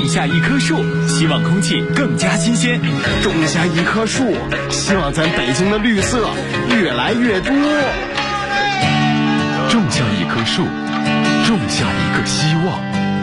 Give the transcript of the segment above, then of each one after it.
下一棵树，希望空气更加新鲜； 种下一棵树，希望咱北京的绿色越来越多。 种下一棵树，种下一个希望。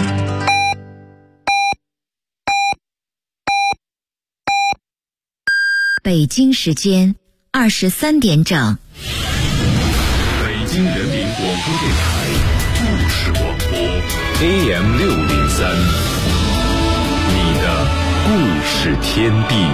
北京时间23点整。 北京人民广播电台故事广播 AM603，你的故事天地。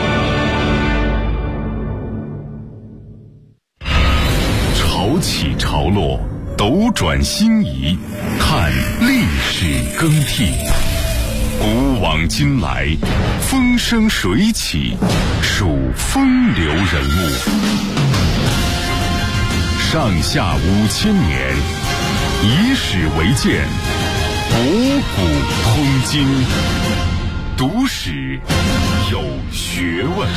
潮起潮落，斗转星移，看历史更替。古往今来，风生水起，数风流人物。上下5000年，以史为鉴，博古通今，读史有学问。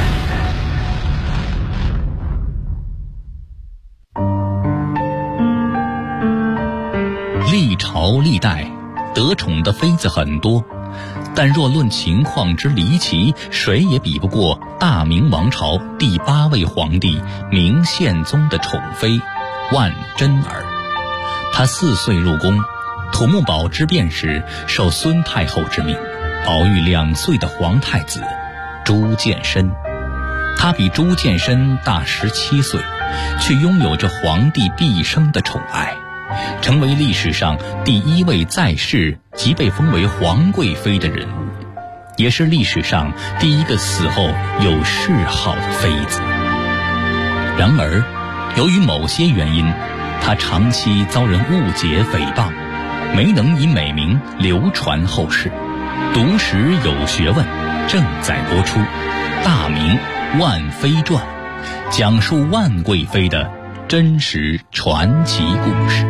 历朝历代得宠的妃子很多，但若论情况之离奇，谁也比不过大明王朝第8位皇帝明宪宗的宠妃万贞儿。她4岁入宫，土木堡之变时受孙太后之命，保育2岁的皇太子朱见深。他比朱见深大17岁，却拥有着皇帝毕生的宠爱，成为历史上第1位在世即被封为皇贵妃的人物，也是历史上第1个死后有谥号的妃子。然而，由于某些原因，她长期遭人误解诽谤，没能以美名流传后世。读史有学问正在播出《大明万妃传》，讲述万贵妃的真实传奇故事。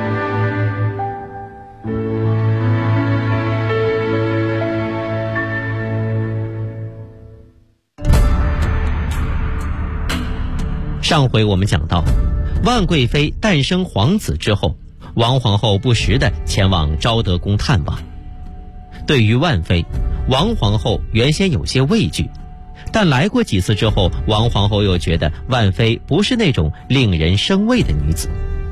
上回我们讲到，万贵妃诞生皇子之后，王皇后不时地前往昭德宫探望。对于万妃，王皇后原先有些畏惧，但来过几次之后，王皇后又觉得万妃不是那种令人生畏的女子。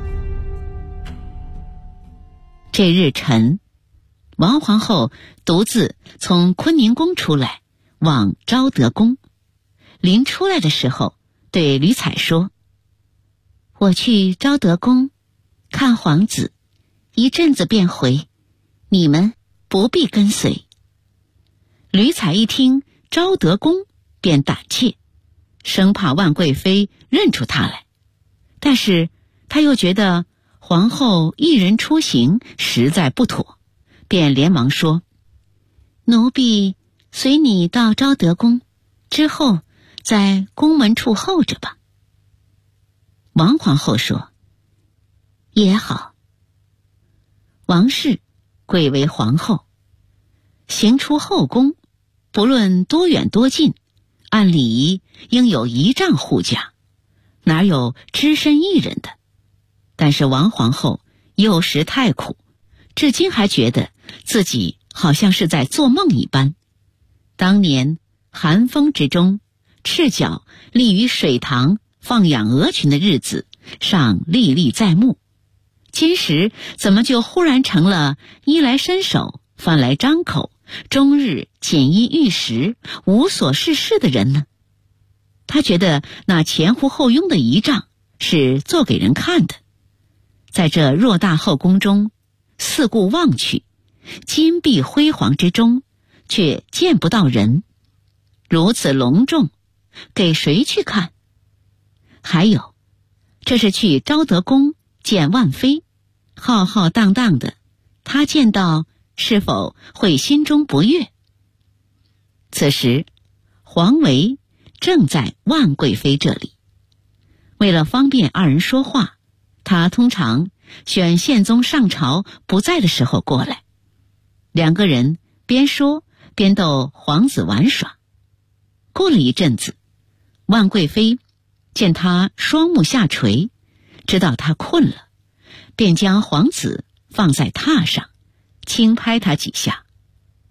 这日晨，王皇后独自从坤宁宫出来，往昭德宫。临出来的时候，对吕彩说：“我去昭德宫看皇子，一阵子便回，你们不必跟随。”吕彩一听昭德宫，便胆怯，生怕万贵妃认出她来，但是她又觉得皇后一人出行实在不妥，便连忙说：“奴婢随你到昭德宫，之后在宫门处候着吧。”王皇后说：“也好。”王氏贵为皇后，行出后宫，不论多远多近，按礼仪应有1丈护驾，哪有只身一人的？但是王皇后有时太苦，至今还觉得自己好像是在做梦一般。当年寒风之中，赤脚立于水塘放养鹅群的日子尚历历在目，今时怎么就忽然成了衣来伸手饭来张口，终日锦衣玉食无所事事的人呢？他觉得那前呼后拥的仪仗是做给人看的。在这偌大后宫中，四顾望去，金碧辉煌之中却见不到人，如此隆重，给谁去看？还有，这是去昭德宫见万妃，浩浩荡荡的，他见到是否会心中不悦？此时皇维正在万贵妃这里，为了方便二人说话，他通常选宪宗上朝不在的时候过来，两个人边说边逗皇子玩耍。过了一阵子，万贵妃见他双目下垂，知道他困了，便将皇子放在榻上，轻拍他几下，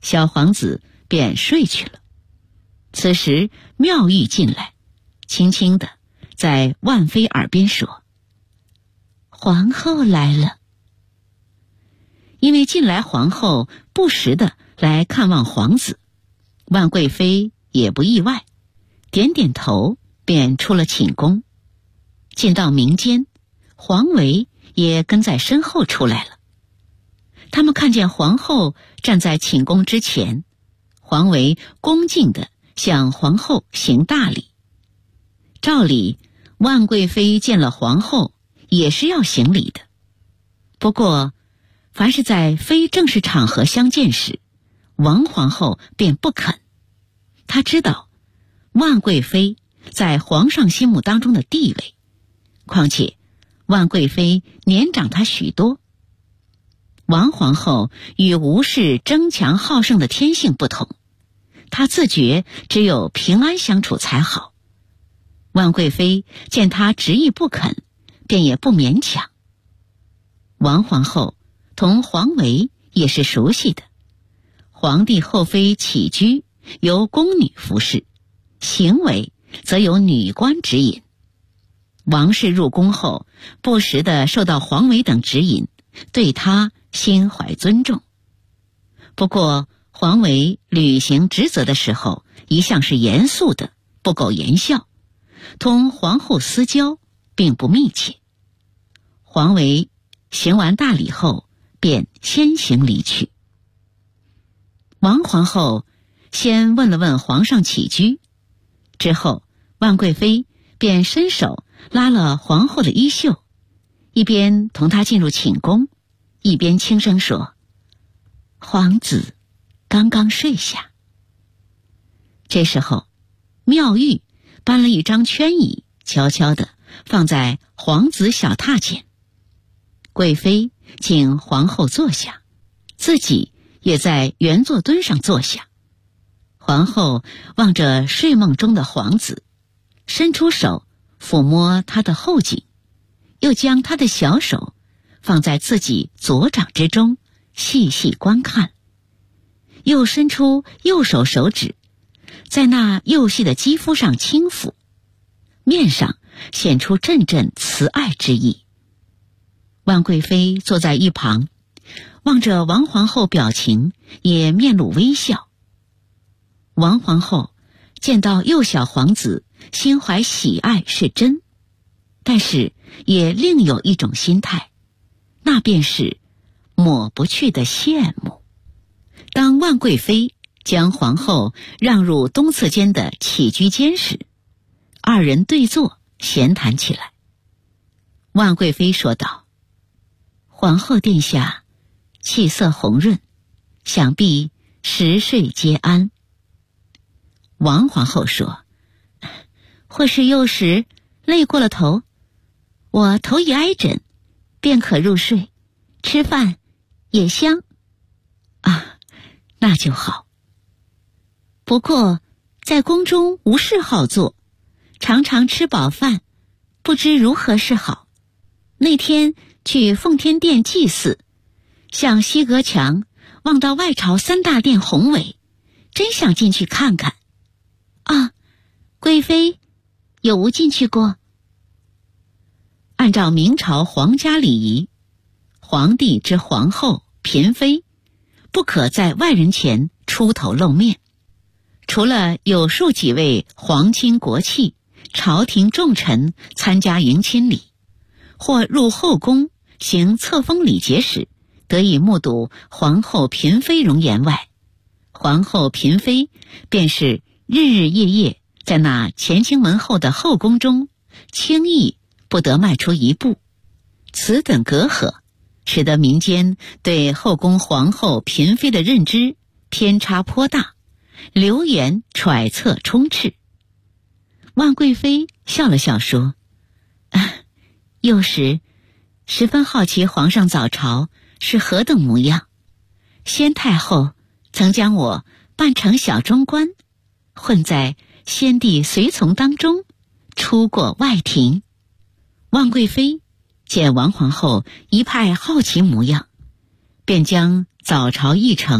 小皇子便睡去了。此时妙玉进来，轻轻地在万妃耳边说：“皇后来了。”因为近来皇后不时地来看望皇子，万贵妃也不意外，点点头便出了寝宫。进到明间，黄维也跟在身后出来了。他们看见皇后站在寝宫之前，黄维恭敬地向皇后行大礼。照理，万贵妃见了皇后也是要行礼的，不过凡是在非正式场合相见时，王皇后便不肯。她知道万贵妃在皇上心目当中的地位，况且万贵妃年长她许多。王皇后与吴氏争强好胜的天性不同，她自觉只有平安相处才好。万贵妃见她执意不肯，便也不勉强。王皇后同黄维也是熟悉的，皇帝后妃起居由宫女服侍，行为则由女官指引。王氏入宫后，不时地受到黄维等指引，对他心怀尊重。不过黄维履行职责的时候，一向是严肃的，不苟言笑，同皇后私交并不密切。黄维行完大礼后，便先行离去。王皇后先问了问皇上起居，之后万贵妃便伸手拉了皇后的衣袖，一边同她进入寝宫，一边轻声说：“皇子刚刚睡下。”这时候妙玉搬了一张圈椅，悄悄地放在皇子小榻前。贵妃请皇后坐下，自己也在圆坐墩上坐下。皇后望着睡梦中的皇子，伸出手抚摸他的后颈，又将他的小手放在自己左掌之中，细细观看，又伸出右手手指，在那幼细的肌肤上轻抚，面上显出阵阵慈爱之意。万贵妃坐在一旁，望着王皇后表情，也面露微笑。王皇后见到幼小皇子心怀喜爱是真，但是也另有一种心态，那便是抹不去的羡慕。当万贵妃将皇后让入东侧间的起居间时，二人对坐闲谈起来。万贵妃说道：“皇后殿下气色红润，想必食睡皆安。”王皇后说：“或是幼时累过了头，我头一挨枕便可入睡，吃饭也香。”啊，那就好。不过在宫中无事好做，常常吃饱饭，不知如何是好。那天去奉天殿祭祀，向西阁墙望到外朝三大殿宏伟，真想进去看看。啊，贵妃有无进去过？按照明朝皇家礼仪，皇帝之皇后、嫔妃不可在外人前出头露面，除了有数几位皇亲国戚、朝廷重臣参加迎亲礼，或入后宫行册封礼节时，得以目睹皇后嫔妃容颜外，皇后嫔妃便是日日夜夜在那乾清门后的后宫中，轻易不得迈出一步。此等隔阂，使得民间对后宫皇后嫔妃的认知偏差颇大，流言揣测充斥。万贵妃笑了笑说：“幼时十分好奇皇上早朝是何等模样，先太后曾将我扮成小中官，混在先帝随从当中，出过外廷。”万贵妃见王皇后一派好奇模样，便将早朝议程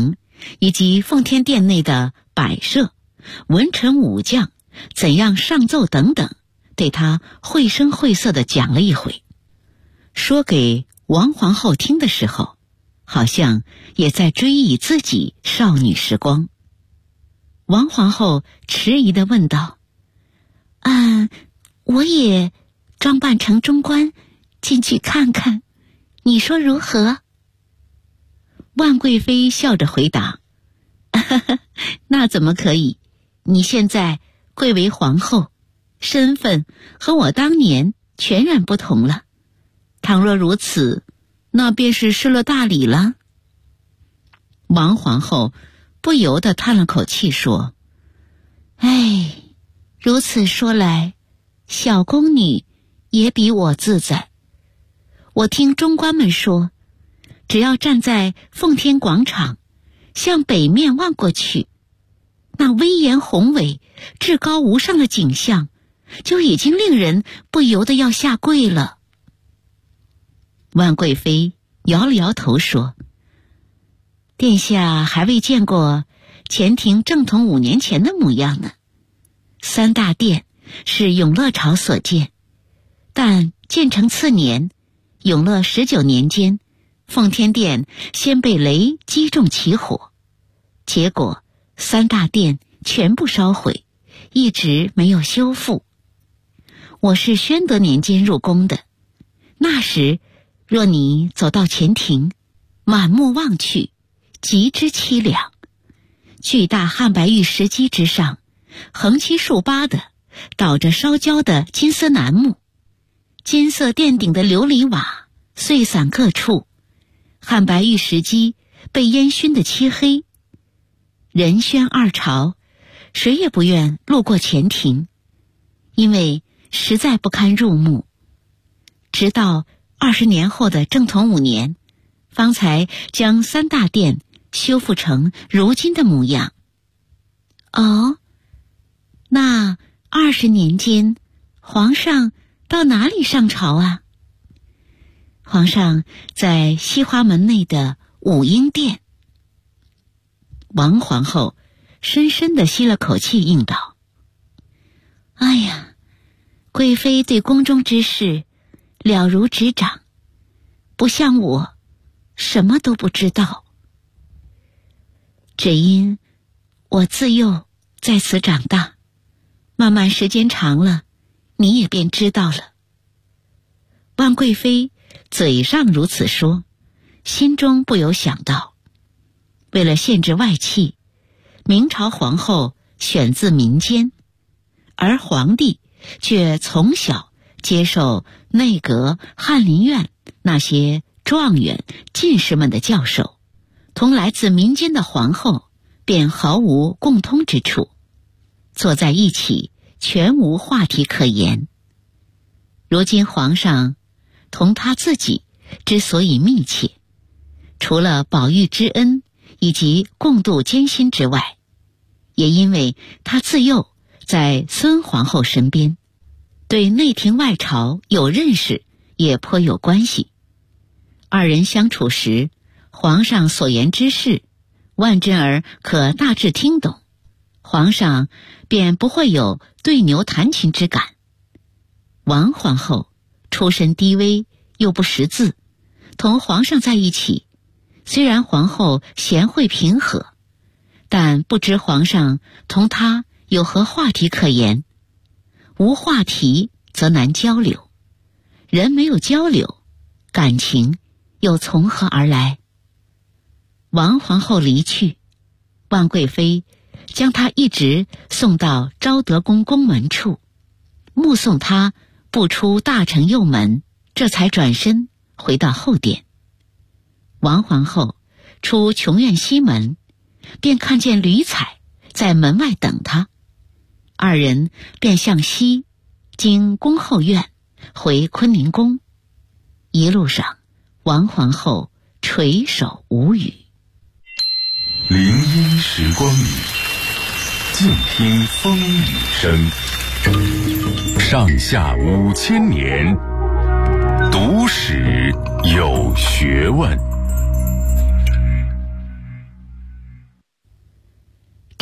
以及奉天殿内的摆设、文臣武将怎样上奏等等，对他绘声绘色地讲了一回。说给王皇后听的时候，好像也在追忆自己少女时光。王皇后迟疑地问道：我也装扮成中官进去看看，你说如何？万贵妃笑着回答：那怎么可以？你现在贵为皇后，身份和我当年全然不同了。倘若如此，那便是失了大礼了。王皇后不由得叹了口气说：如此说来，小宫女也比我自在。我听中官们说，只要站在奉天广场，向北面望过去，那威严宏伟、至高无上的景象，就已经令人不由得要下跪了。万贵妃摇了摇头说：殿下还未见过前庭正统5年前的模样呢。三大殿是永乐朝所建，但建成次年，永乐19年间，奉天殿先被雷击中起火，结果三大殿全部烧毁，一直没有修复。我是宣德年间入宫的，那时若你走到前庭，满目望去，极之凄凉。巨大汉白玉石基之上，横七竖八的倒着烧焦的金丝楠木，金色殿顶的琉璃瓦碎散各处，汉白玉石基被烟熏得漆黑。仁宣二朝，谁也不愿路过前庭，因为实在不堪入目。直到20年后的正统5年，方才将三大殿修复成如今的模样。那20年间，皇上到哪里上朝啊？皇上在西华门内的武英殿。王皇后深深地吸了口气，应道：贵妃对宫中之事了如指掌，不像我什么都不知道。只因我自幼在此长大，慢慢时间长了，你也便知道了。万贵妃嘴上如此说，心中不由想到，为了限制外戚，明朝皇后选自民间，而皇帝却从小接受内阁、翰林院那些状元、进士们的教授，同来自民间的皇后便毫无共通之处，坐在一起全无话题可言。如今皇上同他自己之所以密切，除了保育之恩以及共度艰辛之外，也因为他自幼在孙皇后身边，对内廷外朝有认识，也颇有关系。二人相处时，皇上所言之事，万贞儿可大致听懂，皇上便不会有对牛弹琴之感。王皇后出身低微，又不识字，同皇上在一起，虽然皇后贤惠平和，但不知皇上同她有何话题可言。无话题则难交流，人没有交流，感情又从何而来？王皇后离去，万贵妃将她一直送到昭德宫宫门处，目送她步出大臣右门，这才转身回到后殿。王皇后出琼院西门，便看见吕彩在门外等她，二人便向西经宫后院回坤宁宫。一路上，王皇后垂首无语。 林荫时光里，静听风雨声。上下5000年，读史有学问。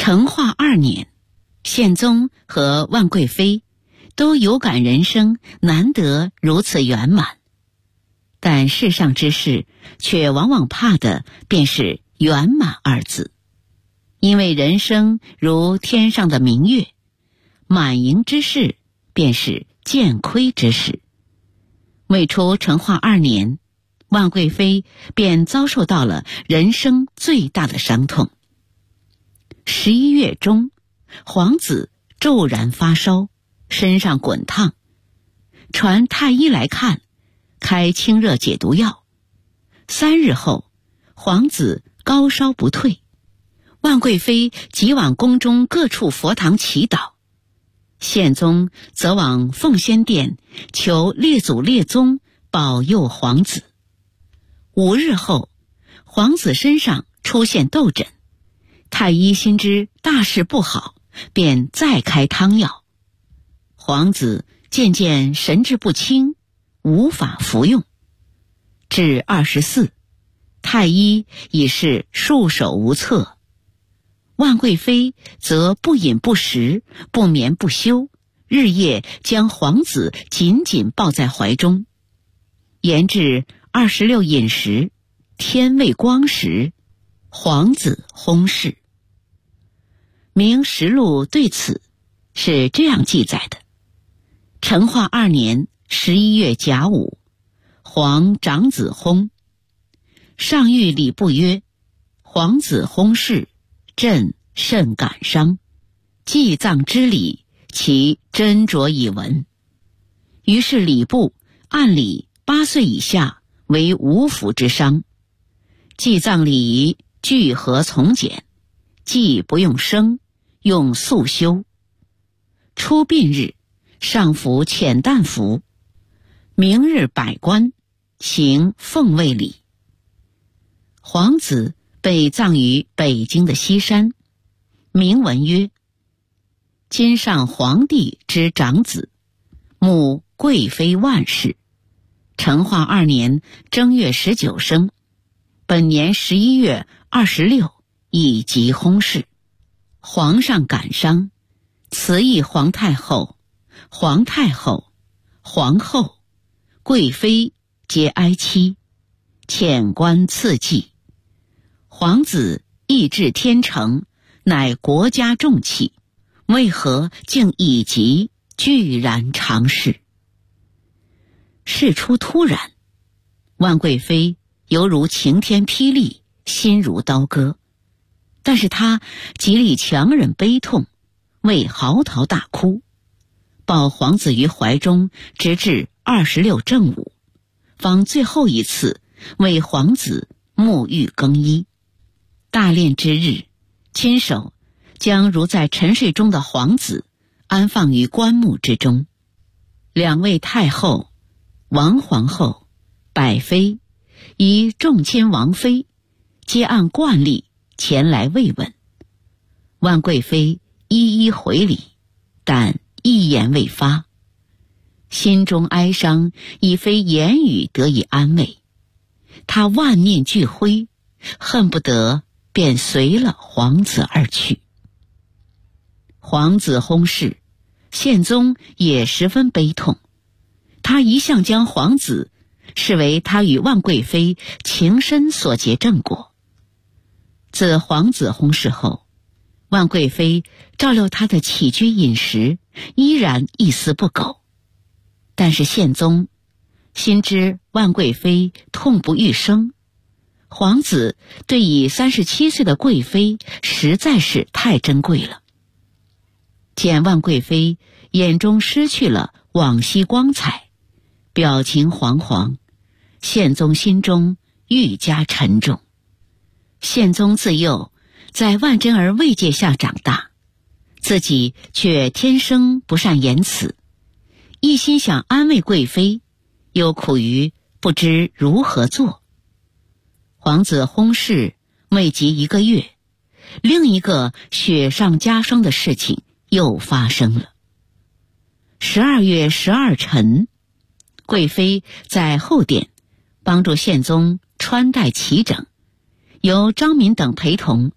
成化2年，宪宗和万贵妃都有感人生难得如此圆满，但世上之事却往往怕的便是圆满2字。因为人生如天上的明月，满盈之事便是渐亏之事。未出成化2年，万贵妃便遭受到了人生最大的伤痛。11月中，皇子骤然发烧，身上滚烫，传太医来看，开清热解毒药。3日后，皇子高烧不退，万贵妃即往宫中各处佛堂祈祷，宪宗则往奉先殿求列祖列宗保佑皇子。5日后，皇子身上出现痘疹，太医心知大事不好，便再开汤药。皇子渐渐神志不清，无法服用。至24，太医已是束手无策。万贵妃则不饮不食，不眠不休，日夜将皇子紧紧抱在怀中。延至26饮食，天未光时，皇子薨逝。《明实录》对此是这样记载的：成化2年11月甲午，皇长子薨。上谕礼部曰：皇子薨逝，朕甚感伤，祭葬之礼，其斟酌以闻。于是礼部按理8岁以下为无服之伤，祭葬礼仪具合从简，既不用生，用素修。出殡日，上服浅淡服，明日百官，行奉位礼。皇子被葬于北京的西山，铭文曰：今上皇帝之长子，母贵妃万氏，成化2年正月19生，本年11月26以即薨逝。皇上感伤，辞谒皇太后、皇太后、皇后、贵妃皆哀戚，遣官赐祭。皇子意志天成，乃国家重器，为何竟以疾居然长逝？事出突然，万贵妃犹如晴天霹雳，心如刀割。但是她极力强忍悲痛，未嚎啕大哭，抱皇子于怀中，直至26正午，方最后一次为皇子沐浴更衣。大殓之日，亲手将如在沉睡中的皇子安放于棺木之中。2位太后、王皇后、百妃以众亲王妃皆按惯例前来慰问。万贵妃一一回礼，但一言未发，心中哀伤已非言语得以安慰。她万念俱灰，恨不得便随了皇子而去。皇子薨逝，宪宗也十分悲痛。他一向将皇子视为他与万贵妃情深所结正果。自皇子薨逝后，万贵妃照料他的起居饮食，依然一丝不苟。但是宪宗心知万贵妃痛不欲生，皇子对已37岁的贵妃实在是太珍贵了。见万贵妃眼中失去了往昔光彩，表情惶惶，宪宗心中愈加沉重。宪宗自幼在万贞儿慰藉下长大，自己却天生不善言辞，一心想安慰贵妃，又苦于不知如何做。皇子薨逝未及1个月，另一个雪上加霜的事情又发生了。12月12晨，贵妃在后殿帮助宪宗穿戴齐整，由张敏等陪同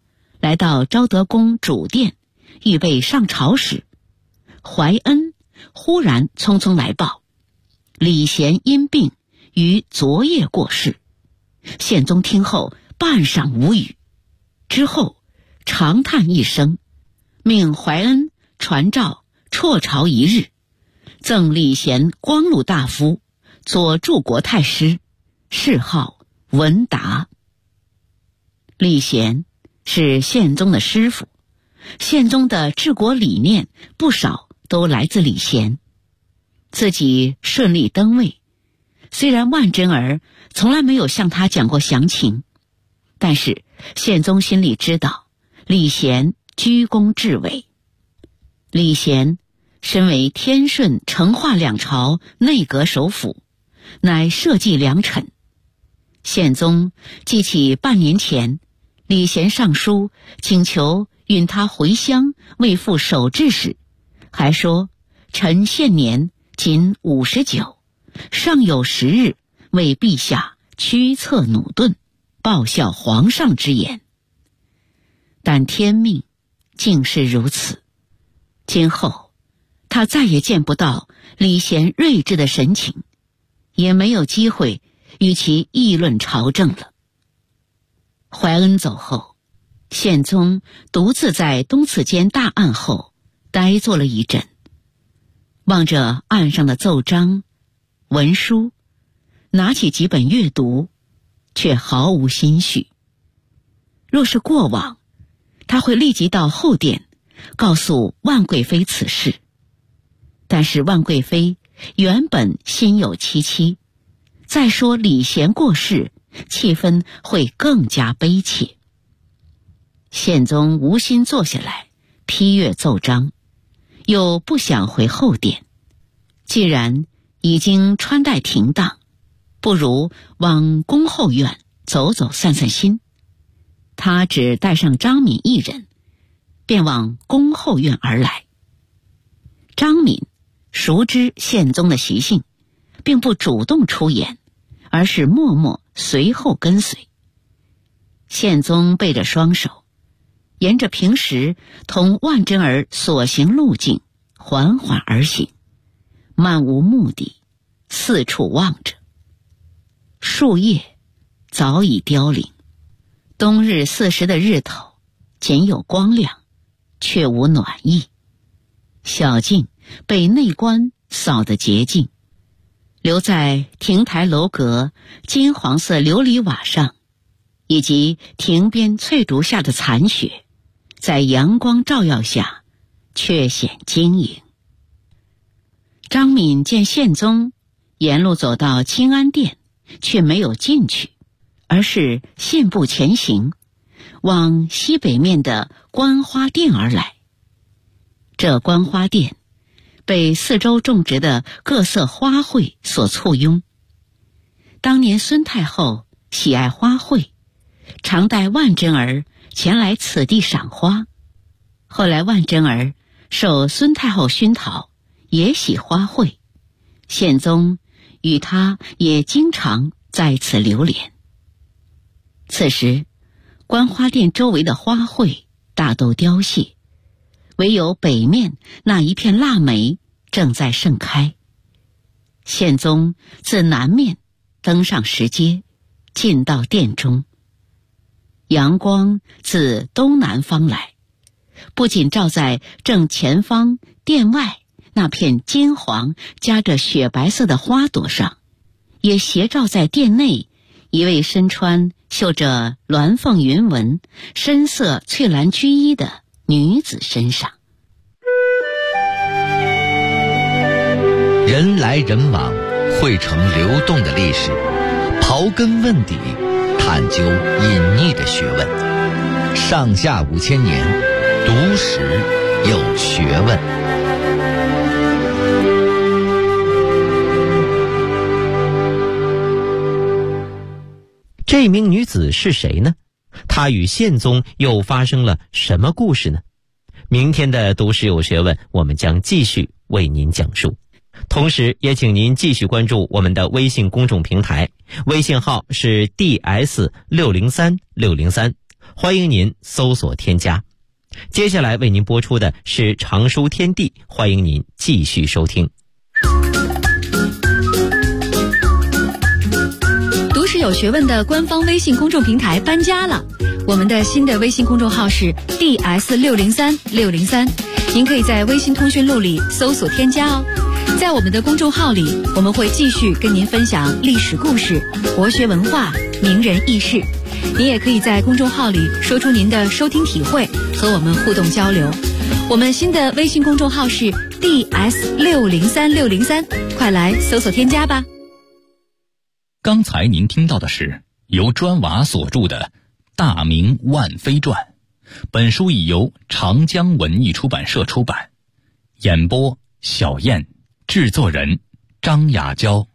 来到昭德宫主殿，预备上朝时，怀恩忽然匆匆来报，李贤因病于昨夜过世。宪宗听后半晌无语，之后长叹一声，命怀恩传诏辍朝一日，赠李贤光禄大夫、左柱国太师，谥号文达。李贤是宪宗的师傅，宪宗的治国理念不少都来自李贤。自己顺利登位，虽然万贞儿从来没有向他讲过详情，但是宪宗心里知道李贤居功至伟。李贤身为天顺成化两朝内阁首辅，乃社稷良臣。宪宗记起半年前李贤上书请求允他回乡为父守制时，还说臣现年仅59，尚有10日为陛下驱策弩盾，报效皇上之言。但天命竟是如此，今后他再也见不到李贤睿智的神情，也没有机会与其议论朝政了。怀恩走后，宪宗独自在东次间大案后呆坐了一阵，望着案上的奏章、文书，拿起几本阅读，却毫无心绪。若是过往，他会立即到后殿告诉万贵妃此事，但是万贵妃原本心有戚戚，再说李贤过世，气氛会更加悲切。宪宗无心坐下来批阅奏章，又不想回后殿，既然已经穿戴停当，不如往恭后院走走散散心。他只带上张敏一人，便往恭后院而来。张敏熟知宪宗的习性，并不主动出言，而是默默随后跟随。宪宗背着双手，沿着平时同万贞儿所行路径缓缓而行，漫无目的，四处望着。树叶早已凋零，冬日40的日头仅有光亮，却无暖意。小径被内官扫得洁净，留在亭台楼阁金黄色琉璃瓦上，以及亭边翠竹下的残雪，在阳光照耀下却显晶莹。张敏见宪宗沿路走到清安殿，却没有进去，而是信步前行，往西北面的观花殿而来。这观花殿被四周种植的各色花卉所簇拥。当年孙太后喜爱花卉，常带万贞儿前来此地赏花。后来万贞儿受孙太后熏陶，也喜花卉，宪宗与他也经常在此流连。此时观花殿周围的花卉大都凋谢，唯有北面那一片腊梅正在盛开。宪宗自南面登上石阶，进到殿中。阳光自东南方来，不仅照在正前方殿外那片金黄夹着雪白色的花朵上，也斜照在殿内一位身穿绣着鸾凤云纹深色翠蓝绢衣的女子身上。 人来人往，汇成流动的历史，刨根问底，探究隐匿的学问。上下5000年，读史有学问。 这名女子是谁呢？她与宪宗又发生了什么故事呢？明天的读史有学问，我们将继续为您讲述。同时也请您继续关注我们的微信公众平台，微信号是 DS603603， 欢迎您搜索添加。接下来为您播出的是常书天地，欢迎您继续收听。 读史有学问的官方微信公众平台搬家了，我们的新的微信公众号是 DS603603，您可以在微信通讯录里搜索添加哦。在我们的公众号里，我们会继续跟您分享历史故事、国学文化、名人轶事。您也可以在公众号里说出您的收听体会，和我们互动交流。我们新的微信公众号是 DS603603，快来搜索添加吧。 刚才您听到的是由砖瓦所著的《大明万妃传》，本书已由长江文艺出版社出版。演播小燕，制作人张雅娇。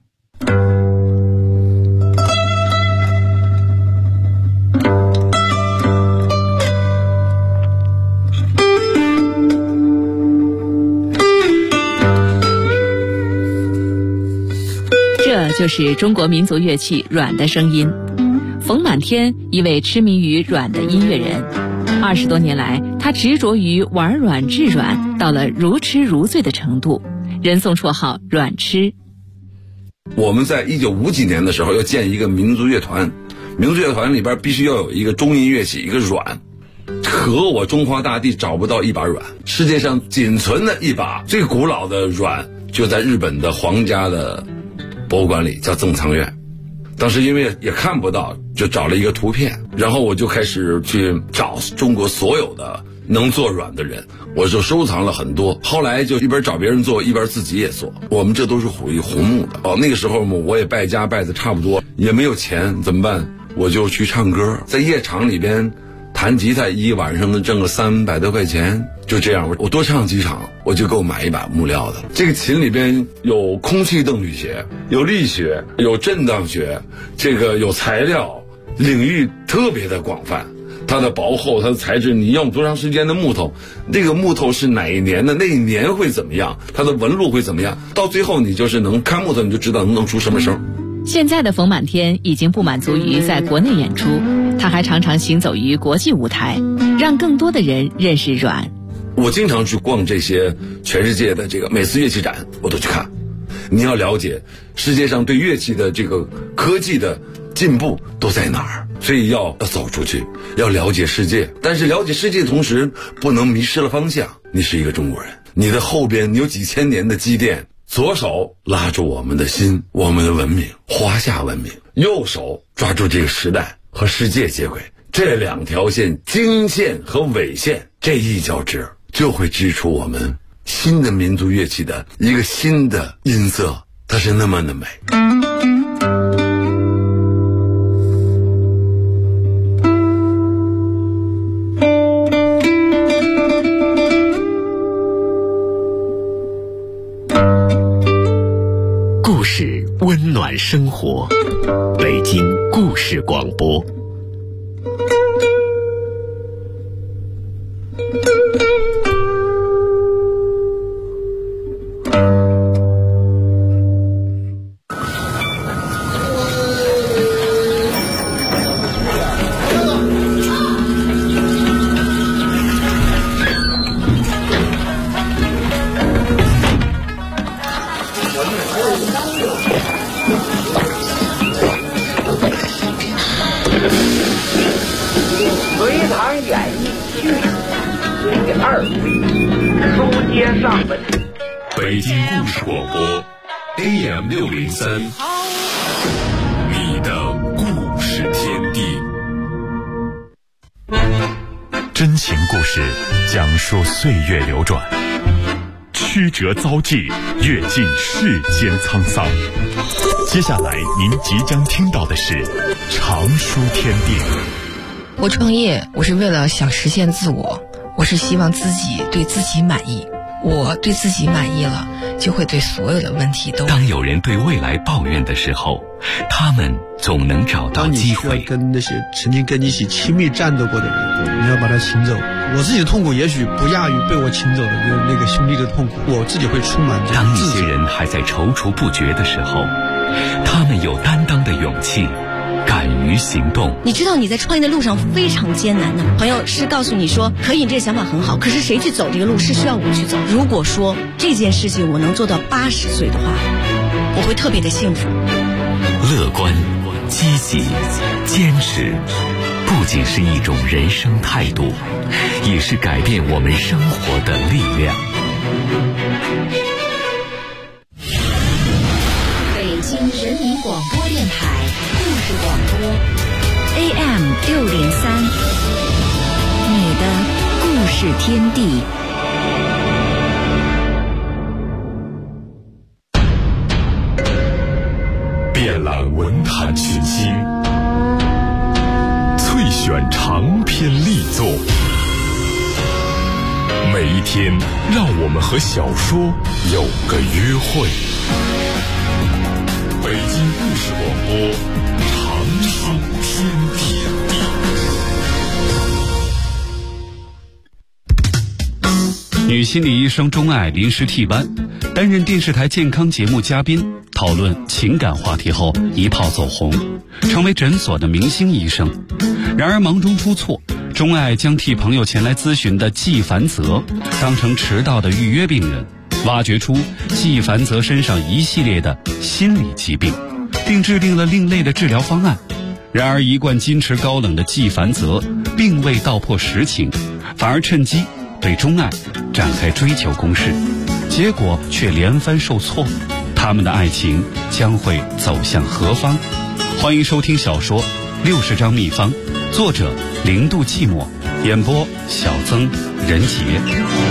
这就是中国民族乐器阮的声音。冯满天，一位痴迷于阮的音乐人，20多年来，他执着于玩阮制阮，到了如痴如醉的程度，人送绰号阮痴。 我们在1950几年的时候要建一个民族乐团，民族乐团里边必须要有一个中音乐器，一个阮。可我中华大地找不到一把阮，世界上仅存的一把最古老的阮就在日本的皇家的博物馆里，叫正仓院。当时因为也看不到，就找了一个图片，然后我就开始去找中国所有的能做阮的人，我就收藏了很多。后来就一边找别人做，一边自己也做。我们这都是属于红木的。那个时候我也败家败的差不多，也没有钱，怎么办？我就去唱歌，在夜场里边弹吉他，一晚上能挣个300多块钱。就这样，我多唱几场，我就够买一把木料的。这个琴里边有空气动力学，有力学，有震荡学，这个有材料，领域特别的广泛。它的薄厚，它的材质，你用多长时间的木头，那个木头是哪一年的，那一年会怎么样，它的纹路会怎么样，到最后你就是能看木头，你就知道能出什么声。 现在的冯满天已经不满足于在国内演出，他还常常行走于国际舞台，让更多的人认识阮。 我经常去逛这些全世界的这个每次乐器展，我都去看。你要了解世界上对乐器的这个科技的进步都在哪儿，所以要走出去，要了解世界。但是了解世界的同时，不能迷失了方向。你是一个中国人，你的后边你有几千年的积淀，左手拉住我们的心，我们的文明，华夏文明；右手抓住这个时代和世界接轨。这两条线，经线和纬线，这一交织，就会织出我们新的民族乐器的一个新的音色，它是那么的美。 故事温暖生活，北京故事广播。 隋唐演义第2回，书接上文。 北京故事广播 AM603，你的故事天地。 真情故事讲述岁月流转，曲折遭际，阅尽世间沧桑。接下来您即将听到的是常书天地。 我创业，我是为了想实现自我，我是希望自己对自己满意。我对自己满意了，就会对所有的问题都。 当有人对未来抱怨的时候，他们总能找到机会。 当你需要跟那些曾经跟你一起亲密战斗过的人，你要把他请走。我自己的痛苦也许不亚于被我请走的那个兄弟的痛苦，我自己会充满这当一些人还在踌躇不决的时候，他们有担当的勇气，敢敢于行动。 你知道你在创业的路上非常艰难的，朋友是告诉你说可以，你这个想法很好，可是谁去走这个路是需要我去走。如果说这件事情我能做到80岁的话，我会特别的幸福。 乐观、积极、坚持，不仅是一种人生态度，也是改变我们生活的力量。 北京人民广播电台故事广播 AM 603，你的故事天地。 遍览文坛群星，萃选长篇力作，每一天让我们和小说有个约会。北京故事广播，长长天地。 女心理医生钟爱临时替班，担任电视台健康节目嘉宾，讨论情感话题后一炮走红，成为诊所的明星医生。然而忙中出错，钟爱将替朋友前来咨询的纪凡泽当成迟到的预约病人，挖掘出纪凡泽身上一系列的心理疾病，并制定了另类的治疗方案。然而一贯矜持高冷的纪凡泽并未道破实情，反而趁机对钟爱展开追求攻势，结果却连番受挫。他们的爱情将会走向何方？欢迎收听小说《60张秘方》，作者0度寂寞，演播小曾、任杰。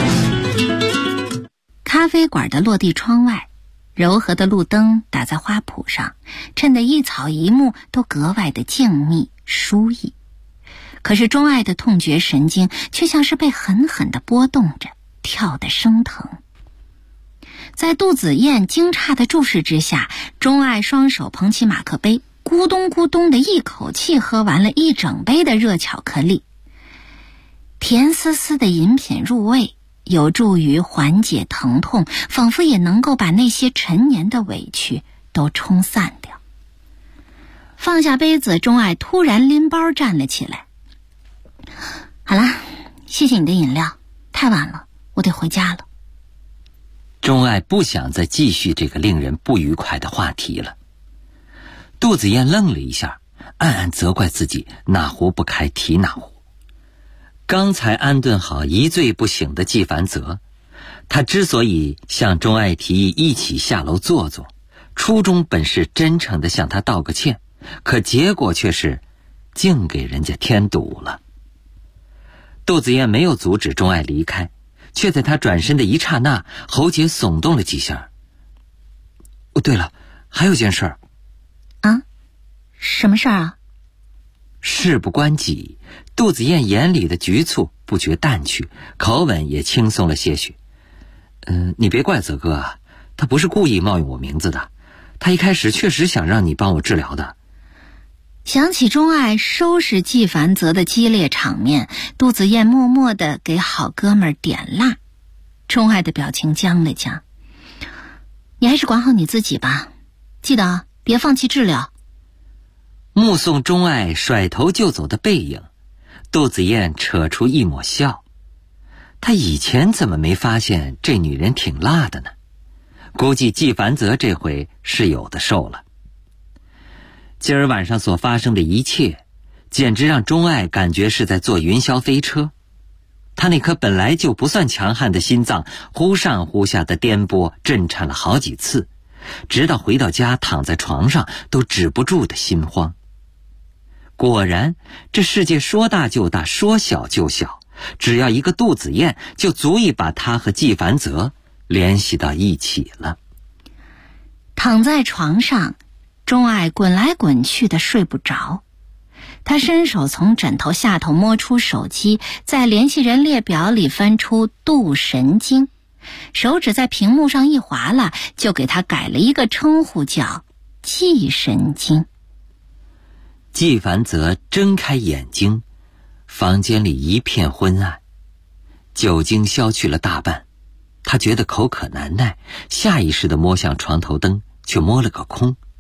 咖啡馆的落地窗外，柔和的路灯打在花圃上，衬得一草一木都格外的静谧舒逸。可是钟爱的痛觉神经却像是被狠狠地拨动着，跳得生疼。在杜子燕惊诧的注视之下，钟爱双手捧起马克杯，咕咚咕咚的一口气喝完了一整杯的热巧克力。甜丝丝的饮品入味，有助于缓解疼痛，仿佛也能够把那些陈年的委屈都冲散掉。放下杯子，钟爱突然拎包站了起来。好啦，谢谢你的饮料，太晚了，我得回家了。 钟爱不想再继续这个令人不愉快的话题了。杜子燕愣了一下，暗暗责怪自己哪壶不开提哪壶。刚才安顿好一醉不醒的纪凡泽，他之所以向钟爱提议一起下楼坐坐，初衷本是真诚地向他道个歉，可结果却是净给人家添堵了。杜子燕没有阻止钟爱离开，却在他转身的一刹那，喉结耸动了几下。对了，还有件事儿。 啊？什么事儿啊？ 事不关己，杜子燕眼里的局促不觉淡去，口吻也轻松了些许。你别怪泽哥啊，他不是故意冒用我名字的，他一开始确实想让你帮我治疗的。 想起钟爱收拾纪凡泽的激烈场面，杜子燕默默地给好哥们儿点蜡。钟爱的表情僵了僵。你还是管好你自己吧，记得别放弃治疗。 目送钟爱甩头就走的背影，杜子燕扯出一抹笑。她以前怎么没发现这女人挺辣的呢？估计纪凡泽这回是有的受了。今儿晚上所发生的一切，简直让钟爱感觉是在坐云霄飞车。他那颗本来就不算强悍的心脏，忽上忽下的颠簸震颤了好几次，直到回到家躺在床上都止不住的心慌。果然，这世界说大就大，说小就小，只要一个杜子燕，就足以把他和纪凡泽联系到一起了。 躺在床上，钟爱滚来滚去的睡不着。他伸手从枕头下头摸出手机，在联系人列表里翻出杜神经，手指在屏幕上一划拉，就给他改了一个称呼，叫纪神经。 纪凡泽睁开眼睛，房间里一片昏暗，酒精消去了大半，他觉得口渴难耐，下意识地摸向床头灯，却摸了个空。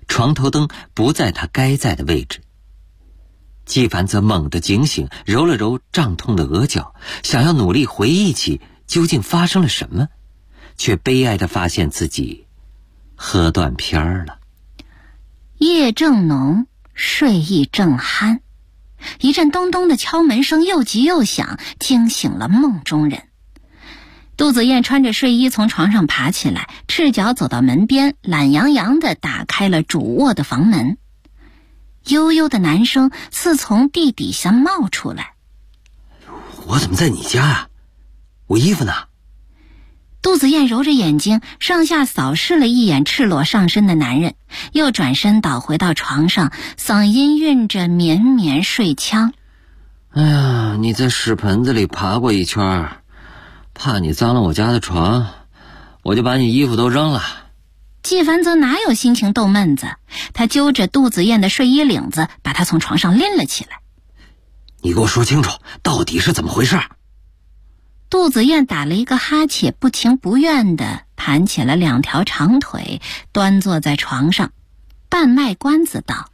床头灯不在他该在的位置。纪凡则猛地警醒，揉了揉胀痛的额角，想要努力回忆起究竟发生了什么，却悲哀地发现自己喝断片儿了。 夜正浓，睡意正酣，一阵咚咚的敲门声又急又响，惊醒了梦中人。杜子燕穿着睡衣从床上爬起来，赤脚走到门边，懒洋洋地打开了主卧的房门。悠悠的男声似从地底下冒出来：“ 我怎么在你家啊？我衣服呢？” 杜子燕揉着眼睛，上下扫视了一眼赤裸上身的男人，又转身倒回到床上，嗓音蕴着绵绵睡腔：“ 哎呀，你在屎盆子里爬过一圈，怕你脏了我家的床，我就把你衣服都扔了。” 纪凡则哪有心情逗闷子，他揪着杜子燕的睡衣领子，把她从床上拎了起来。 “你给我说清楚，到底是怎么回事？” 杜子燕打了一个哈欠，不情不愿地盘起了2条长腿，端坐在床上，半卖关子道：“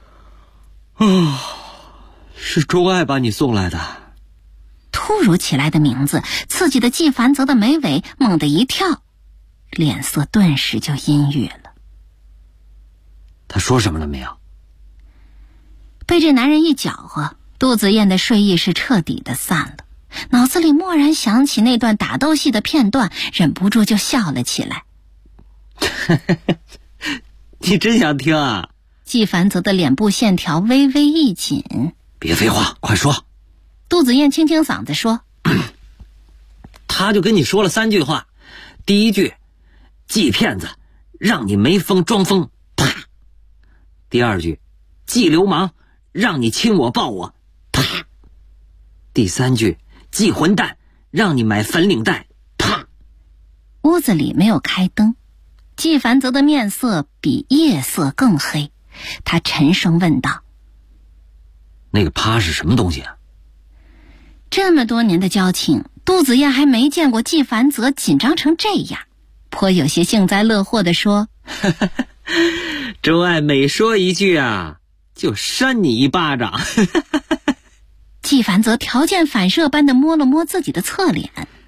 是钟爱把你送来的。” 突如其来的名字刺激的纪凡泽的眉尾猛地一跳，脸色顿时就阴郁了。 他说什么了没有？ 被这男人一搅和，杜子燕的睡意是彻底的散了，脑子里蓦然想起那段打斗戏的片段，忍不住就笑了起来。 你真想听啊？ 纪凡泽的脸部线条微微一紧。 别废话，快说。 杜子燕清清嗓子说：“ 他就跟你说了3句话，第一句，季骗子，让你没疯装疯，啪；第二句，季流氓，让你亲我抱我，啪；第3句，季混蛋，让你买粉领带，啪。” 屋子里没有开灯，纪凡泽的面色比夜色更黑，他沉声问道：“ 那个啪是什么东西啊？” 这么多年的交情，杜子燕还没见过纪凡泽紧张成这样，颇有些幸灾乐祸地说：“ 钟爱每说一句啊，就扇你一巴掌。” 纪凡泽条件反射般地摸了摸自己的侧脸，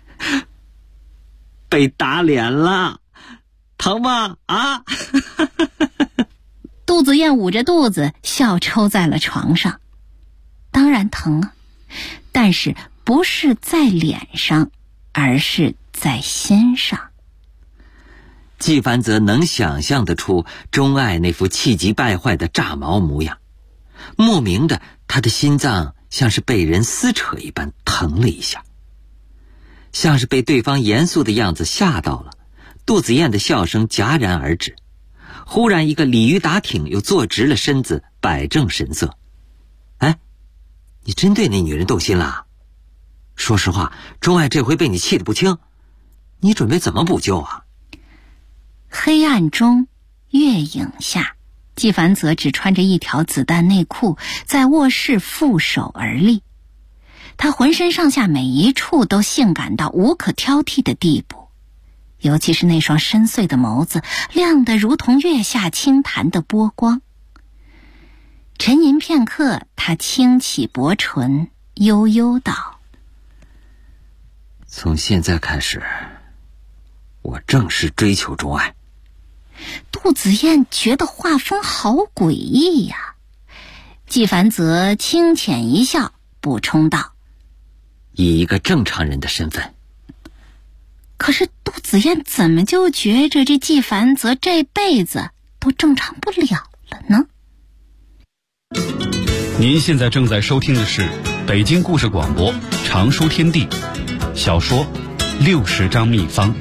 被打脸了，疼吗？啊！ 杜子燕捂着肚子笑抽在了床上。当然疼啊，但是不是在脸上，而是在心上。 纪凡泽能想象得出钟爱那副气急败坏的炸毛模样，莫名的他的心脏像是被人撕扯一般疼了一下，像是被对方严肃的样子吓到了。杜子燕的笑声戛然而止，忽然一个鲤鱼打挺，又坐直了身子，摆正神色。哎，你真对那女人动心了？说实话，钟爱这回被你气得不轻，你准备怎么补救啊？ 黑暗中，月影下，纪凡泽只穿着一条子弹内裤，在卧室负手而立。他浑身上下每一处都性感到无可挑剔的地步，尤其是那双深邃的眸子，亮得如同月下清潭的波光。沉吟片刻，他轻启薄唇，悠悠道：“ 从现在开始，我正式追求钟爱。” 杜子燕觉得画风好诡异呀。纪凡泽轻浅一笑，补充道：“ 以一个正常人的身份。” 可是杜子燕怎么就觉着这纪凡泽这辈子都正常不了了呢？ 您现在正在收听的是北京故事广播常书天地小说60张秘方。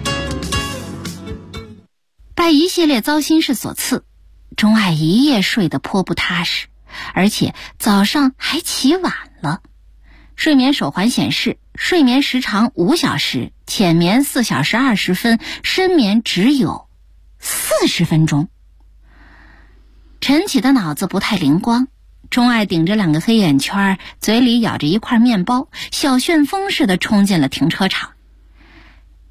拜一系列糟心事所赐，钟爱一夜睡得颇不踏实，而且早上还起晚了。睡眠手环显示，睡眠时长5小时，浅眠4小时20分，深眠只有40分钟。陈启的脑子不太灵光，钟爱顶着2个黑眼圈，嘴里咬着一块面包，小旋风似的冲进了停车场。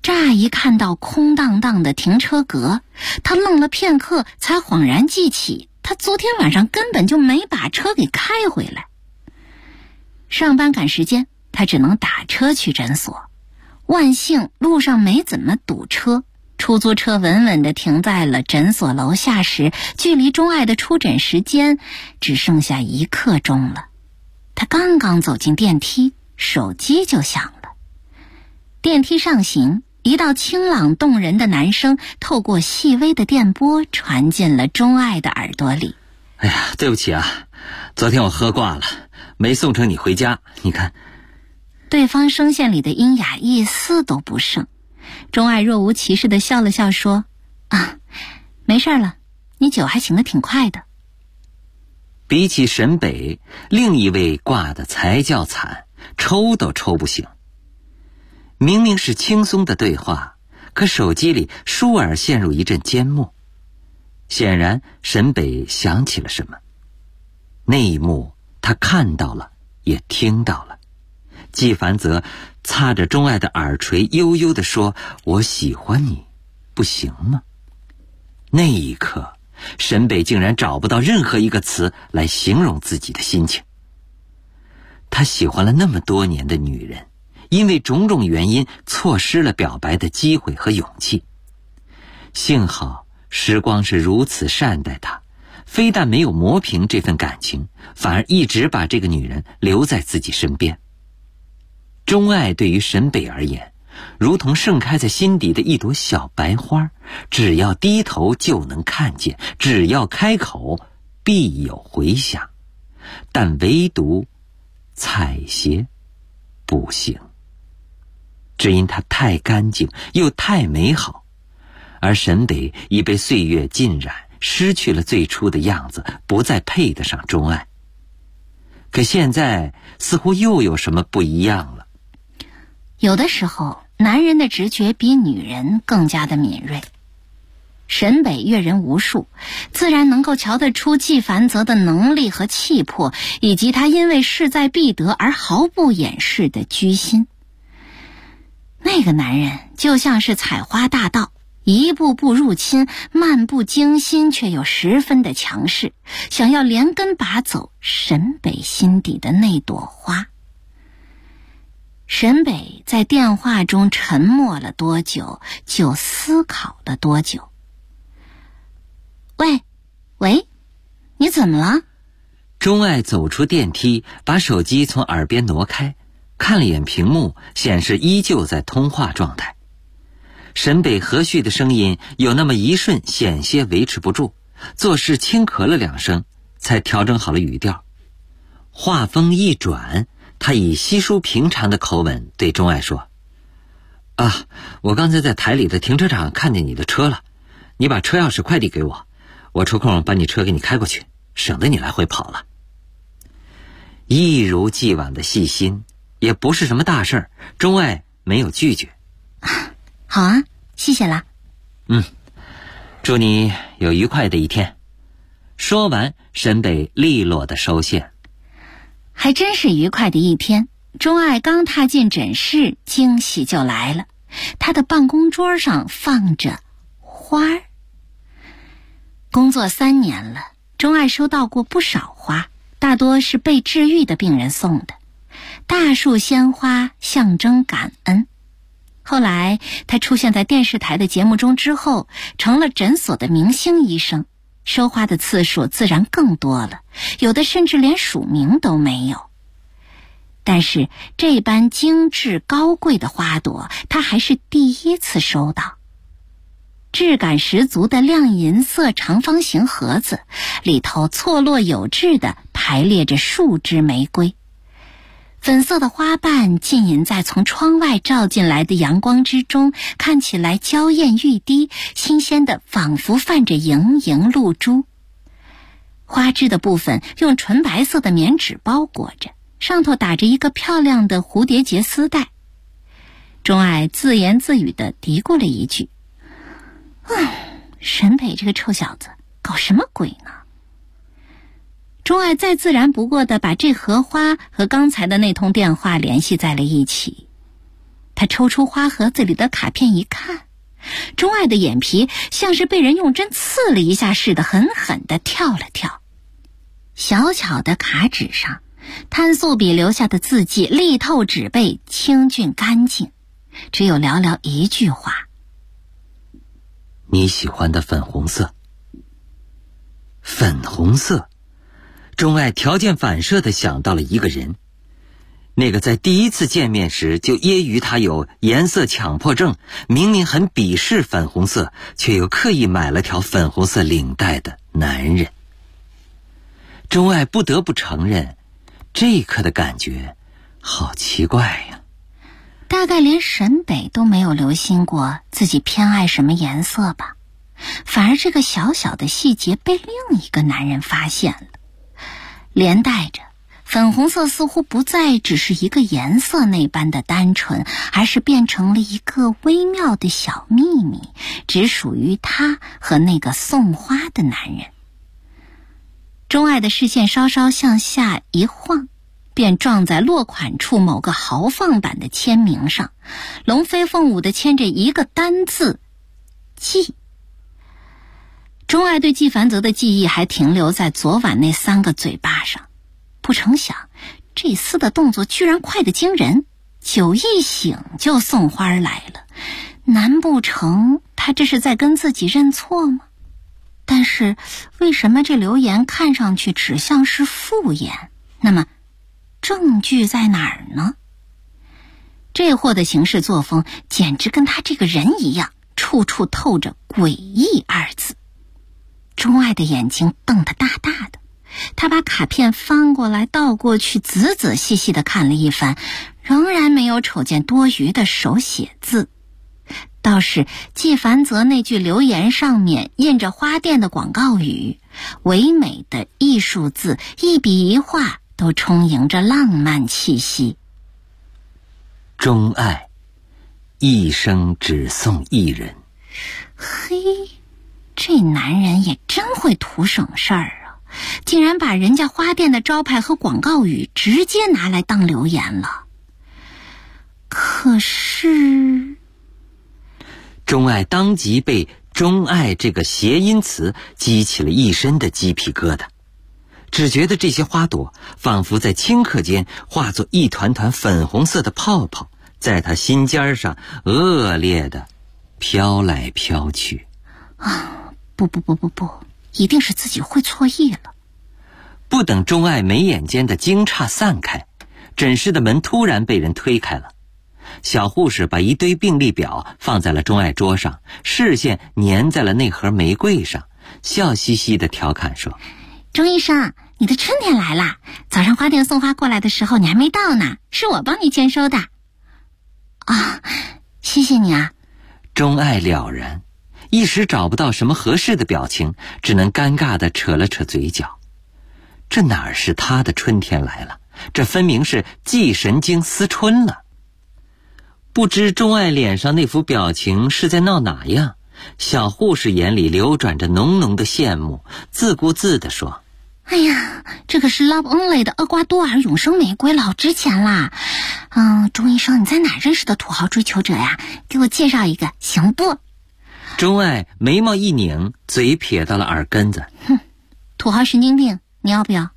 乍一看到空荡荡的停车格，他愣了片刻，才恍然记起他昨天晚上根本就没把车给开回来。上班赶时间，他只能打车去诊所。万幸路上没怎么堵车，出租车稳稳地停在了诊所楼下时，距离钟爱的出诊时间只剩下1刻钟了。他刚刚走进电梯，手机就响了。电梯上行，一道清朗动人的男声透过细微的电波传进了钟爱的耳朵里。 哎呀，对不起啊，昨天我喝挂了，没送成你回家，你看。 对方声线里的阴雅一丝都不剩。钟爱若无其事地笑了笑说：啊，没事了，你酒还醒得挺快的。 比起沈北，另一位挂得才叫惨，抽都抽不醒。明明是轻松的对话，可手机里倏尔陷入一阵缄默。显然沈北想起了什么，那一幕他看到了，也听到了。季凡泽擦着钟爱的耳垂，悠悠地说：我喜欢你，不行吗？那一刻，沈北竟然找不到任何一个词来形容自己的心情。他喜欢了那么多年的女人，因为种种原因错失了表白的机会和勇气。幸好时光是如此善待他，非但没有磨平这份感情，反而一直把这个女人留在自己身边。钟爱对于沈北而言，如同盛开在心底的一朵小白花，只要低头就能看见，只要开口必有回响，但唯独采撷不行，只因它太干净又太美好，而沈北已被岁月浸染，失去了最初的样子，不再配得上钟爱。可现在似乎又有什么不一样了。 有的时候，男人的直觉比女人更加的敏锐。沈北阅人无数，自然能够瞧得出季凡泽的能力和气魄，以及他因为势在必得而毫不掩饰的居心。那个男人就像是采花大盗，一步步入侵，漫不经心，却又十分的强势，想要连根拔走沈北心底的那朵花。沈北在电话中沉默了多久，就思考了多久。喂，你怎么了？ 钟爱走出电梯，把手机从耳边挪开，看了眼屏幕，显示依旧在通话状态。沈北和煦的声音有那么一瞬险些维持不住，做事轻咳了2声，才调整好了语调。话锋一转，他以稀疏平常的口吻对钟爱说：啊，我刚才在台里的停车场看见你的车了，你把车钥匙快递给我，我抽空把你车给你开过去，省得你来回跑了。一如既往的细心，也不是什么大事儿，钟爱没有拒绝。 好啊，谢谢啦。 祝你有愉快的一天。说完，沈北利落的收线。 还真是愉快的一天。钟爱刚踏进诊室，惊喜就来了。他的办公桌上放着花儿。工作3年了，钟爱收到过不少花，大多是被治愈的病人送的。大束鲜花象征感恩。后来他出现在电视台的节目中之后，成了诊所的明星医生，收花的次数自然更多了，有的甚至连署名都没有。但是这般精致高贵的花朵，他还是第一次收到。质感十足的亮银色长方形盒子，里头错落有致地排列着数枝玫瑰。粉色的花瓣浸淫在从窗外照进来的阳光之中，看起来娇艳欲滴，新鲜的仿佛泛着盈盈露珠。花枝的部分用纯白色的棉纸包裹着，上头打着一个漂亮的蝴蝶结丝带。钟爱自言自语地嘀咕了一句：沈北这个臭小子搞什么鬼呢？钟爱再自然不过地把这盒花和刚才的那通电话联系在了一起。 他抽出花盒子里的卡片一看，钟爱的眼皮像是被人用针刺了一下似的，狠狠地跳了跳。小巧的卡纸上，碳素笔留下的字迹力透纸背，清俊干净，只有寥寥一句话： 你喜欢的粉红色。粉红色，钟爱条件反射地想到了一个人，那个在第一次见面时就揶揄他有颜色强迫症，明明很鄙视粉红色，却又刻意买了条粉红色领带的男人。钟爱不得不承认，这一刻的感觉好奇怪呀。 大概连沈北都没有留心过自己偏爱什么颜色吧，反而这个小小的细节被另一个男人发现了，连带着粉红色似乎不再只是一个颜色那般的单纯，而是变成了一个微妙的小秘密，只属于他和那个送花的男人。钟爱的视线稍稍向下一晃，便撞在落款处某个豪放版的签名上，龙飞凤舞地签着一个单字：季。钟爱对季凡泽的记忆还停留在昨晚那3个嘴巴上，不成想这厮的动作居然快得惊人，酒一醒就送花来了，难不成他这是在跟自己认错吗？但是为什么这留言看上去只像是敷衍？那么证据在哪儿呢？这货的行事作风简直跟他这个人一样，处处透着诡异2字。钟爱的眼睛瞪得大大的，他把卡片翻过来倒过去，仔仔细细地看了一番，仍然没有瞅见多余的手写字。倒是季凡泽那句留言上面印着花店的广告语，唯美的艺术字，一笔一画都充盈着浪漫气息。 钟爱，一生只送一人。 嘿，这男人也真会图省事儿啊，竟然把人家花店的招牌和广告语直接拿来当留言了。可是钟爱当即被钟爱这个谐音词激起了一身的鸡皮疙瘩，只觉得这些花朵仿佛在顷刻间化作一团团粉红色的泡泡，在他心尖上恶劣的飘来飘去。 不，一定是自己会错意了。 不等钟爱眉眼间的惊诧散开，诊室的门突然被人推开了。小护士把一堆病历表放在了钟爱桌上，视线粘在了那盒玫瑰上，笑嘻嘻地调侃说： 钟医生，你的春天来啦！早上花店送花过来的时候你还没到呢，是我帮你签收的。谢谢你啊。 钟爱了然，一时找不到什么合适的表情，只能尴尬地扯了扯嘴角。这哪是他的春天来了，这分明是季神经思春了。不知钟爱脸上那副表情是在闹哪样，小护士眼里流转着浓浓的羡慕，自顾自地说： 哎呀，这可是 Love Only 的厄瓜多尔永生玫瑰，老值钱啦。钟医生，你在哪认识的土豪追求者呀？给我介绍一个行不？ 钟爱眉毛一拧，嘴撇到了耳根子。 土豪神经病，你要不要？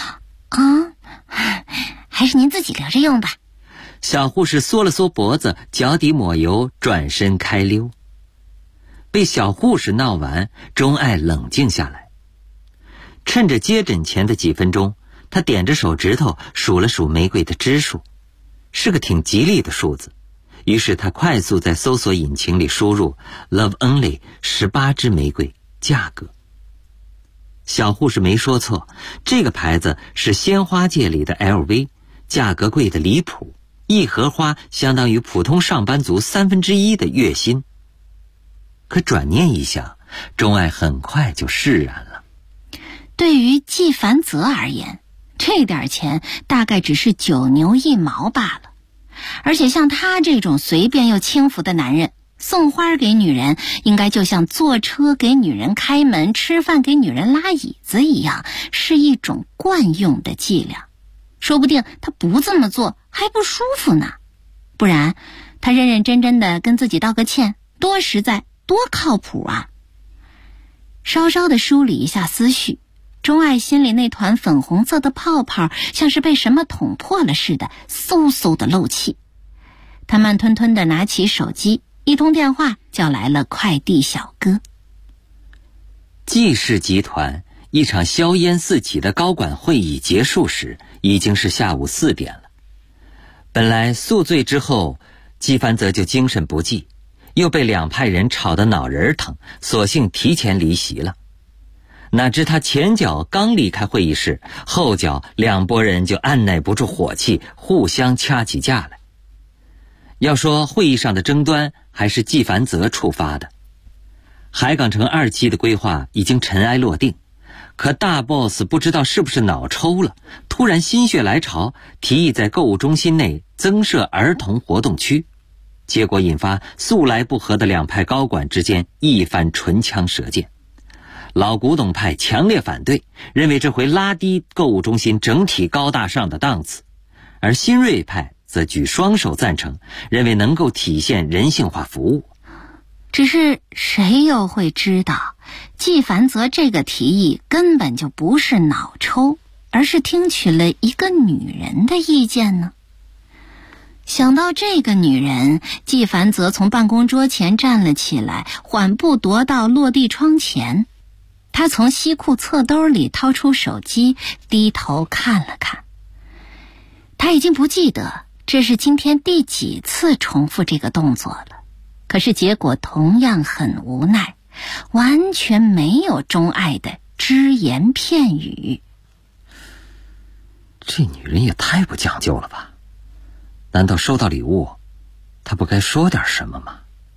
还是您自己留着用吧。 小护士缩了缩脖子，脚底抹油，转身开溜。被小护士闹完，钟爱冷静下来。趁着接诊前的几分钟，他点着手指头数了数玫瑰的支数，是个挺吉利的数字。于是他快速在搜索引擎里输入 Love Only 18支玫瑰，价格。小护士没说错，这个牌子是鲜花界里的 LV， 价格贵的离谱，一盒花相当于普通上班族1/3的月薪。可转念一想，钟爱很快就释然了。 对于季凡泽而言，这点钱大概只是9牛1毛罢了。而且像他这种随便又轻浮的男人，送花给女人应该就像坐车给女人开门，吃饭给女人拉椅子一样，是一种惯用的伎俩。说不定他不这么做还不舒服呢。不然他认认真真的跟自己道个歉，多实在，多靠谱啊！稍稍的梳理一下思绪，钟爱心里那团粉红色的泡泡像是被什么捅破了似的，嗖嗖的漏气。他慢吞吞的拿起手机，一通电话叫来了快递小哥。 季氏集团一场硝烟四起的高管会议结束时，已经是下午4点了。本来宿醉之后，季凡泽就精神不济，又被两派人吵得脑仁疼，索性提前离席了。哪知他前脚刚离开会议室，后脚两拨人就按耐不住火气，互相掐起架来。要说会议上的争端还是季凡泽触发的。海港城2期的规划已经尘埃落定，可大 boss 不知道是不是脑抽了，突然心血来潮，提议在购物中心内增设儿童活动区，结果引发素来不和的两派高管之间一番唇枪舌剑。老古董派强烈反对，认为这会拉低购物中心整体高大上的档次，而新锐派则举双手赞成，认为能够体现人性化服务。 只是谁又会知道，季凡泽这个提议根本就不是脑抽，而是听取了一个女人的意见呢？想到这个女人，季凡泽从办公桌前站了起来，缓步踱到落地窗前。他从西裤侧兜里掏出手机，低头看了看。他已经不记得这是今天第几次重复这个动作了，可是结果同样很无奈，完全没有钟爱的只言片语。 这女人也太不讲究了吧？难道收到礼物，她不该说点什么吗？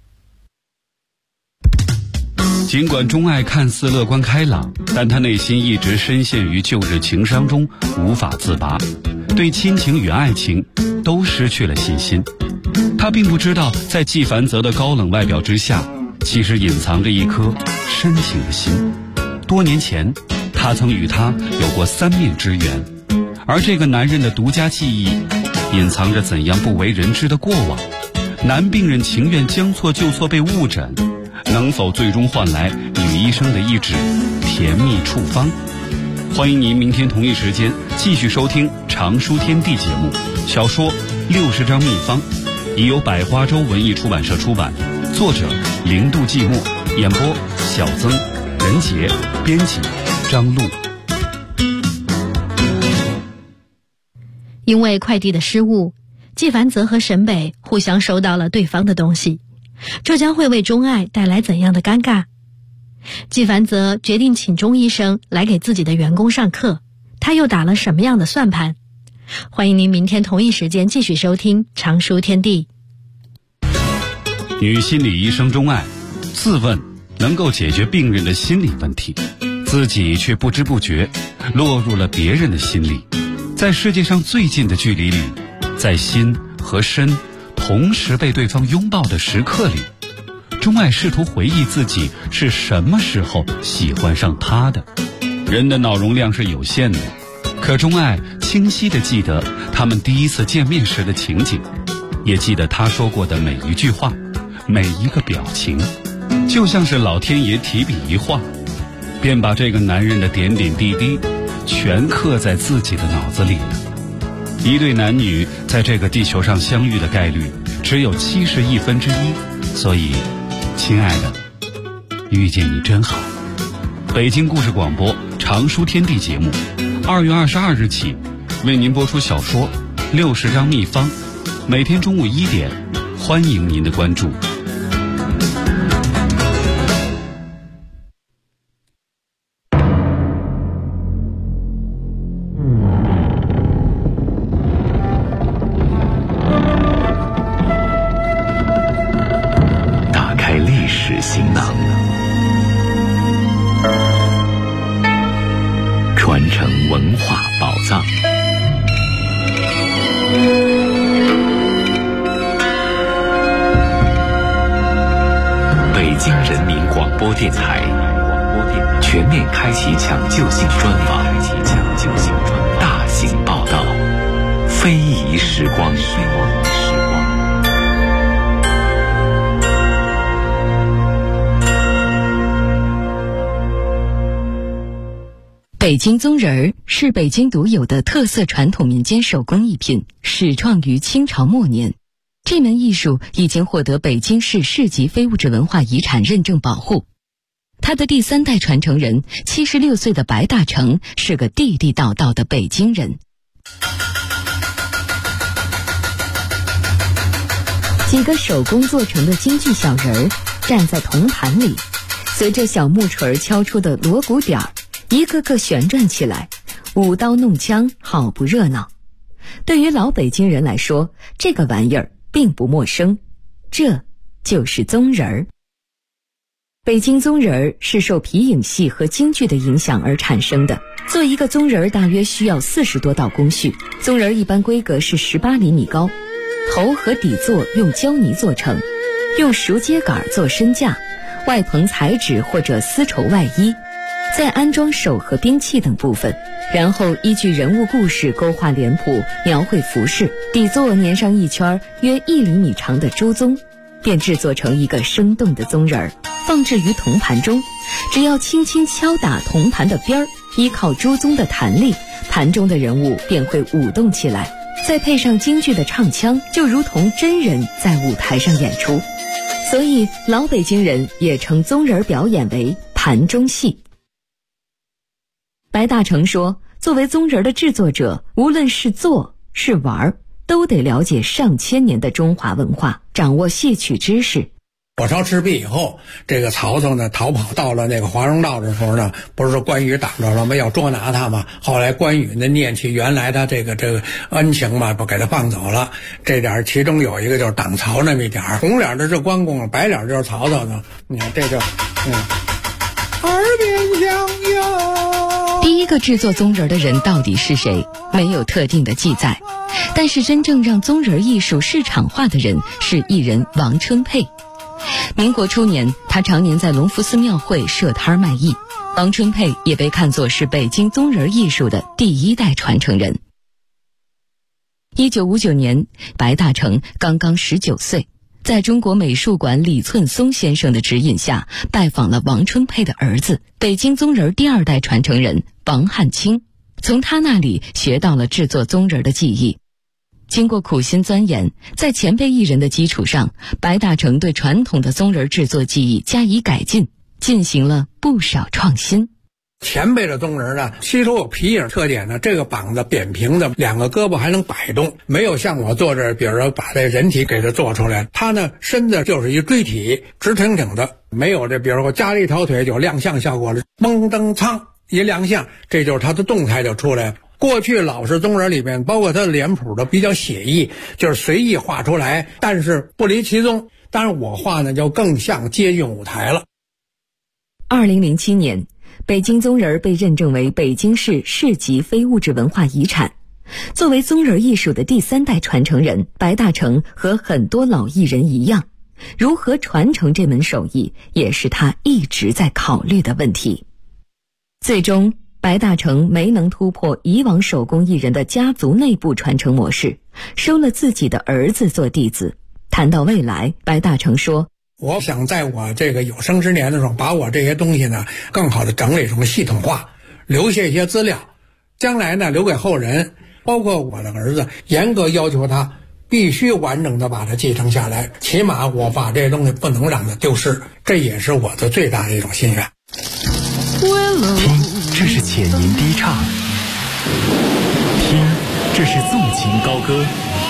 尽管钟爱看似乐观开朗，但他内心一直深陷于旧日情伤中无法自拔，对亲情与爱情都失去了信心。他并不知道，在季凡泽的高冷外表之下，其实隐藏着一颗深情的心。多年前，他曾与他有过3面之缘，而这个男人的独家记忆，隐藏着怎样不为人知的过往。男病人情愿将错就错被误诊，能否最终换来女医生的一纸甜蜜处方？欢迎您明天同一时间继续收听《常书天地》节目。小说60张秘方已由百花洲文艺出版社出版，作者零度寂寞，演播小曾、任杰，编辑张璐。 因为快递的失误，季凡泽和沈北互相收到了对方的东西，这将会为钟爱带来怎样的尴尬？季凡泽决定请钟医生来给自己的员工上课，他又打了什么样的算盘？欢迎您明天同一时间继续收听《常书天地》。 女心理医生钟爱自问能够解决病人的心理问题，自己却不知不觉落入了别人的心里。在世界上最近的距离里，在心和身同时被对方拥抱的时刻里，钟爱试图回忆自己是什么时候喜欢上他的。人的脑容量是有限的，可钟爱清晰地记得他们第一次见面时的情景，也记得他说过的每一句话，每一个表情，就像是老天爷提笔一画，便把这个男人的点点滴滴全刻在自己的脑子里了。一对男女在这个地球上相遇的概率只有1/71，所以亲爱的，遇见你真好。北京故事广播常书天地节目2月22日起为您播出小说60张秘方，每天中午1点，欢迎您的关注。 打开历史行囊，传承文化宝藏。北京人民广播电台全面开启抢救性专访，大型报道，非遗时光。 北京棕人儿是北京独有的特色传统民间手工艺品，始创于清朝末年。这门艺术已经获得北京市市级非物质文化遗产认证保护。他的第3代传承人76岁的白大成是个地地道道的北京人。几个手工做成的京剧小人儿站在铜盘里，随着小木锤敲出的锣鼓点儿，一个个旋转起来，舞刀弄枪，好不热闹。对于老北京人来说，这个玩意儿并不陌生，这就是棕人儿。北京棕人儿是受皮影戏和京剧的影响而产生的。做一个棕人儿大约需要40多道工序，棕人儿一般规格是18厘米高，头和底座用胶泥做成，用熟秸秆做身架，外棚彩纸或者丝绸外衣，再安装手和兵器等部分，然后依据人物故事勾画脸谱，描绘服饰，底座粘上一圈约1厘米长的猪鬃，便制作成一个生动的棕人儿，放置于铜盘中。只要轻轻敲打铜盘的边儿，依靠猪鬃的弹力，盘中的人物便会舞动起来，再配上京剧的唱腔，就如同真人在舞台上演出。所以老北京人也称棕人表演为盘中戏。白大成说，作为棕人的制作者，无论是做是玩，都得了解上千年的中华文化，掌握戏曲知识。 火烧赤壁以后，这个曹操呢逃跑到了那个华容道的时候呢，不是说关羽挡着了吗？要捉拿他嘛。后来关羽呢念起原来的这个恩情嘛，不给他放走了。这点其中有一个就是挡曹那么一点，红脸的是关公，白脸就是曹操呢。你看这就耳边响哟。 第一个制作棕人的人到底是谁？没有特定的记载。但是真正让棕人艺术市场化的人是艺人王春佩。民国初年，他常年在隆福寺庙会设摊卖艺。王春佩也被看作是北京棕人艺术的第1代传承人。1959年，白大成刚刚19岁，在中国美术馆李寸松先生的指引下，拜访了王春佩的儿子，北京棕人第2代传承人王汉卿，从他那里学到了制作棕人的技艺。经过苦心钻研，在前辈艺人的基础上，白大成对传统的棕人制作技艺加以改进，进行了不少创新。 前辈的棕人呢，吸收有皮影特点呢，这个膀子扁平的，2个胳膊还能摆动，没有像我做这，比如说把这人体给它做出来，他呢身子就是一锥体，直挺挺的，没有这比如说加了一条腿有亮相效果了，蒙登苍一亮相，这就是他的动态就出来了。过去老式棕人里面，包括他的脸谱的比较写意，就是随意画出来，但是不离其宗。当然我画呢就更像接近舞台了。 2007年，北京棕人被认证为北京市市级非物质文化遗产。作为棕人艺术的第3代传承人，白大成和很多老艺人一样，如何传承这门手艺，也是他一直在考虑的问题。最终白大成没能突破以往手工艺人的家族内部传承模式，收了自己的儿子做弟子。谈到未来，白大成说， 我想在我这个有生之年的时候，把我这些东西呢更好的整理成系统化，留下一些资料，将来呢留给后人，包括我的儿子，严格要求他必须完整的把它继承下来，起码我把这些东西不能让它丢失，这也是我的最大的一种心愿。 听，这是浅吟低唱；听，这是纵情高歌；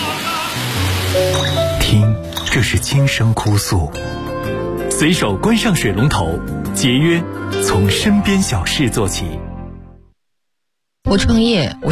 听，这是轻声哭诉。随手关上水龙头，节约从身边小事做起。 我创业